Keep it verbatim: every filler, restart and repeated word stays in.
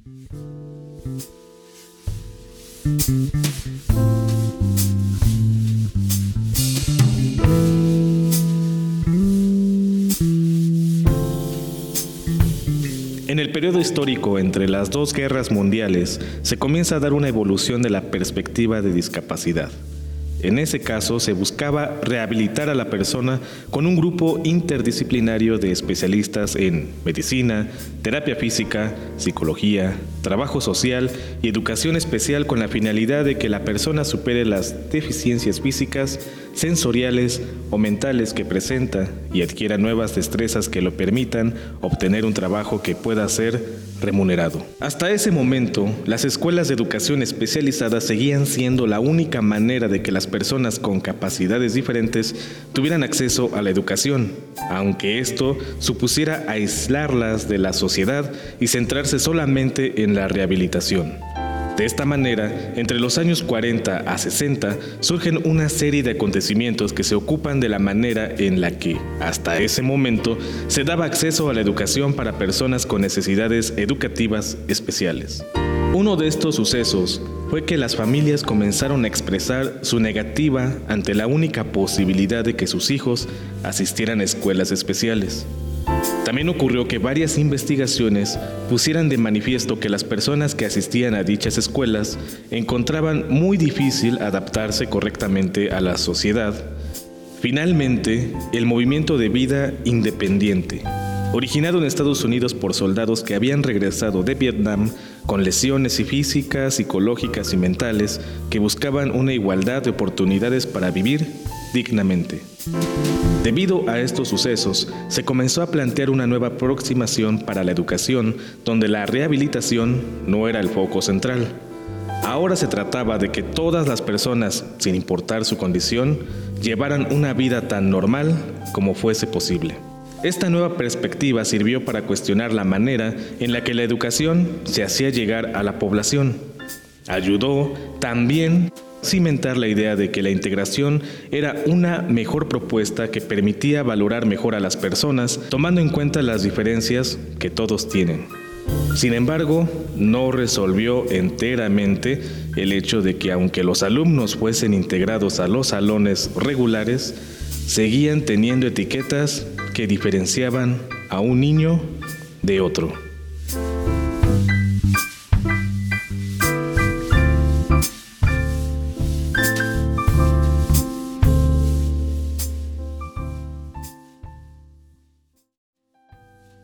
En el periodo histórico entre las dos guerras mundiales se comienza a dar una evolución de la perspectiva de discapacidad. En ese caso se buscaba rehabilitar a la persona con un grupo interdisciplinario de especialistas en medicina, terapia física, psicología, trabajo social y educación especial con la finalidad de que la persona supere las deficiencias físicas, sensoriales o mentales que presenta y adquiera nuevas destrezas que lo permitan obtener un trabajo que pueda ser remunerado. Hasta ese momento, las escuelas de educación especializada seguían siendo la única manera de que las personas con capacidades diferentes tuvieran acceso a la educación, aunque esto supusiera aislarlas de la sociedad y centrarse solamente en la rehabilitación. De esta manera, entre los años cuarenta a sesenta surgen una serie de acontecimientos que se ocupan de la manera en la que, hasta ese momento, se daba acceso a la educación para personas con necesidades educativas especiales. Uno de estos sucesos fue que las familias comenzaron a expresar su negativa ante la única posibilidad de que sus hijos asistieran a escuelas especiales. También ocurrió que varias investigaciones pusieran de manifiesto que las personas que asistían a dichas escuelas encontraban muy difícil adaptarse correctamente a la sociedad. Finalmente, el movimiento de vida independiente, originado en Estados Unidos por soldados que habían regresado de Vietnam con lesiones físicas, psicológicas y mentales que buscaban una igualdad de oportunidades para vivir dignamente. Debido a estos sucesos, se comenzó a plantear una nueva aproximación para la educación, donde la rehabilitación no era el foco central. Ahora se trataba de que todas las personas, sin importar su condición, llevaran una vida tan normal como fuese posible. Esta nueva perspectiva sirvió para cuestionar la manera en la que la educación se hacía llegar a la población. Ayudó también a cimentar la idea de que la integración era una mejor propuesta que permitía valorar mejor a las personas, tomando en cuenta las diferencias que todos tienen. Sin embargo, no resolvió enteramente el hecho de que aunque los alumnos fuesen integrados a los salones regulares, seguían teniendo etiquetas que diferenciaban a un niño de otro.